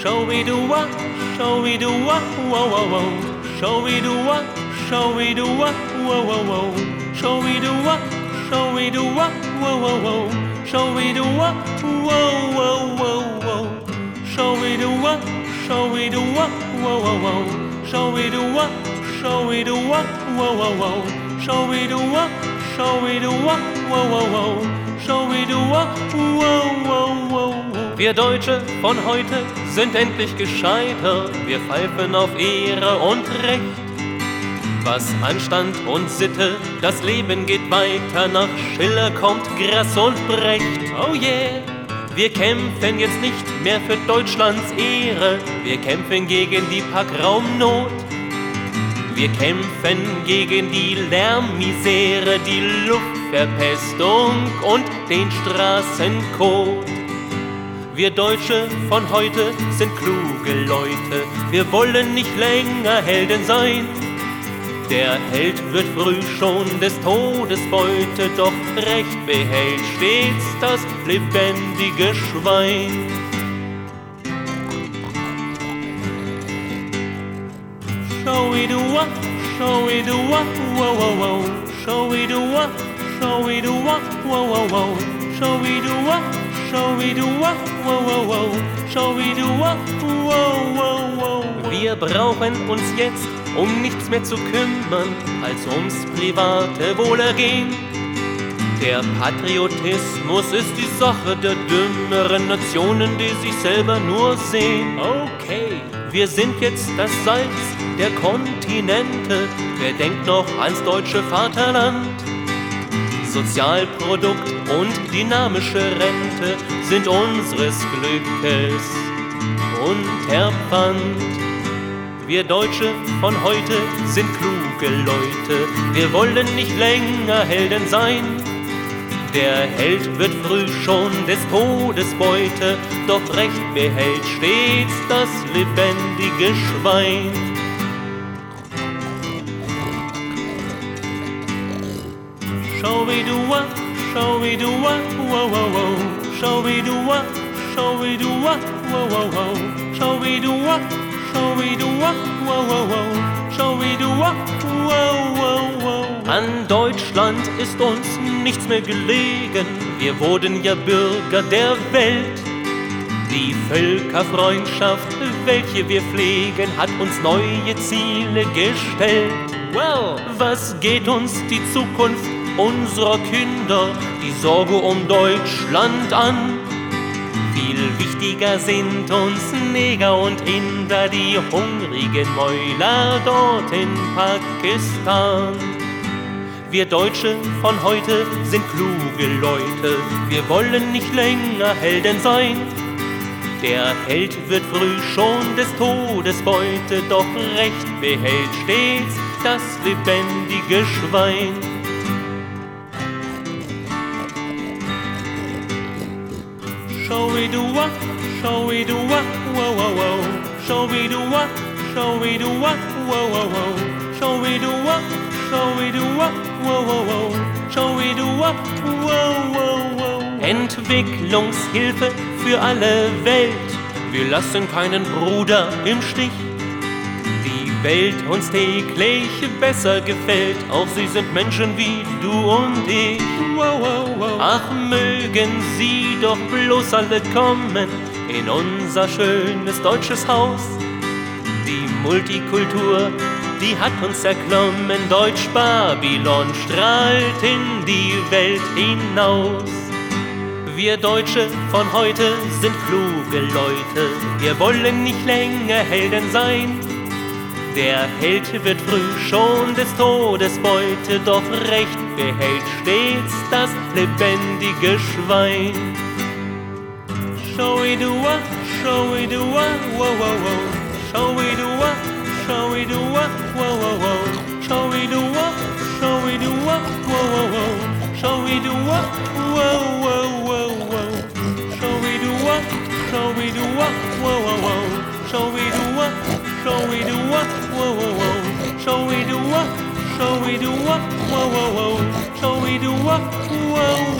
shall we do what? Shall we do what? Whoa, whoa, whoa. Shall we do what? Shall we do what? Whoa, whoa, whoa. Shall we do what? Shall we do what? Whoa, whoa, whoa. Shall we do what? Whoa, whoa, whoa, whoa. Shall we do what? Shall we do what? Whoa, whoa, whoa. Shall we do what? Shall we do what? Whoa, whoa, whoa. Shall we do what? Shall we do what? Whoa, whoa, whoa. Shall we do what? Whoa, whoa, whoa, whoa. Wir Deutsche von heute sind endlich gescheiter. Wir pfeifen auf Ehre und Recht. Was Anstand und Sitte, das Leben geht weiter. Nach Schiller kommt Grass und Brecht. Oh yeah! Wir kämpfen jetzt nicht mehr für Deutschlands Ehre. Wir kämpfen gegen die Packraumnot. Wir kämpfen gegen die Lärmmisere, die Luftverpestung und den Straßenkot. Wir Deutsche von heute sind kluge Leute. Wir wollen nicht länger Helden sein. Der Held wird früh schon des Todes Beute, doch Recht behält stets das lebendige Schwein. Shall we do what? Shall we do what? Whoa, whoa, whoa. Shall we do what? Shall we do what? Whoa, whoa, whoa. Shall we do what? Shall we do what? Whoa, whoa, whoa. Shall we do what? Whoa, whoa, whoa. Wir brauchen uns jetzt um nichts mehr zu kümmern, als ums private Wohlergehen. Der Patriotismus ist die Sache der dümmeren Nationen, die sich selber nur sehen. Okay, wir sind jetzt das Salz der Kontinente. Wer denkt noch ans deutsche Vaterland? Sozialprodukt und dynamische Rente sind unseres Glückes Unterpfand. Wir Deutsche von heute sind kluge Leute. Wir wollen nicht länger Helden sein. Der Held wird früh schon des Todes Beute, doch Recht behält stets das lebendige Schwein. Shall we do what? Shall we do what? Whoa, whoa, whoa. Shall we do what? Shall we do what? Whoa, whoa, whoa. Shall we do what? Shall we do what? Whoa, whoa, whoa. Shall we do what? Whoa, whoa, whoa. An Deutschland ist uns nichts mehr gelegen. Wir wurden ja Bürger der Welt. Die Völkerfreundschaft, welche wir pflegen, hat uns neue Ziele gestellt. Well, was geht uns die Zukunft unserer Kinder, die Sorge um Deutschland an? Viel wichtiger sind uns Neger und Inder, die hungrigen Mäuler dort in Pakistan. Wir Deutsche von heute sind kluge Leute. Wir wollen nicht länger Helden sein. Der Held wird früh schon des Todes Beute, doch Recht behält stets das lebendige Schwein. Shall we do what? Shall we do what? Whoa, whoa, whoa. Shall we do what? Shall we do what? Whoa, whoa, whoa. Shall we do what? Shall we do what? Whoa, whoa, whoa. Shall we do what? Whoa, whoa, whoa. Entwicklungshilfe für alle Welt. Wir lassen keinen Bruder im Stich. Die Welt uns täglich besser gefällt. Auch sie sind Menschen wie du und ich. Wow, wow, wow. Ach, mögen sie doch bloß alle kommen in unser schönes deutsches Haus. Die Multikultur, die hat uns erklommen. Deutsch-Babylon strahlt in die Welt hinaus. Wir Deutsche von heute sind kluge Leute. Wir wollen nicht länger Helden sein. Der Held wird früh schon des Todes Beute, doch Recht behält stets das lebendige Schwein. Shall we do what? Shall we do what? Whoa, whoa, whoa. Shall we do what? Shall we do what? Whoa, whoa, whoa. Shall we do what? Shall we do what? Whoa, whoa, whoa. Shall we do what? Whoa, whoa, whoa, whoa. Shall we do what? Shall we do what? Whoa, whoa, whoa. Shall we do what? Shall we do what? Whoa, whoa, whoa. Shall we do what? Shall we do what? Whoa, whoa, whoa. Shall we do what? Whoa.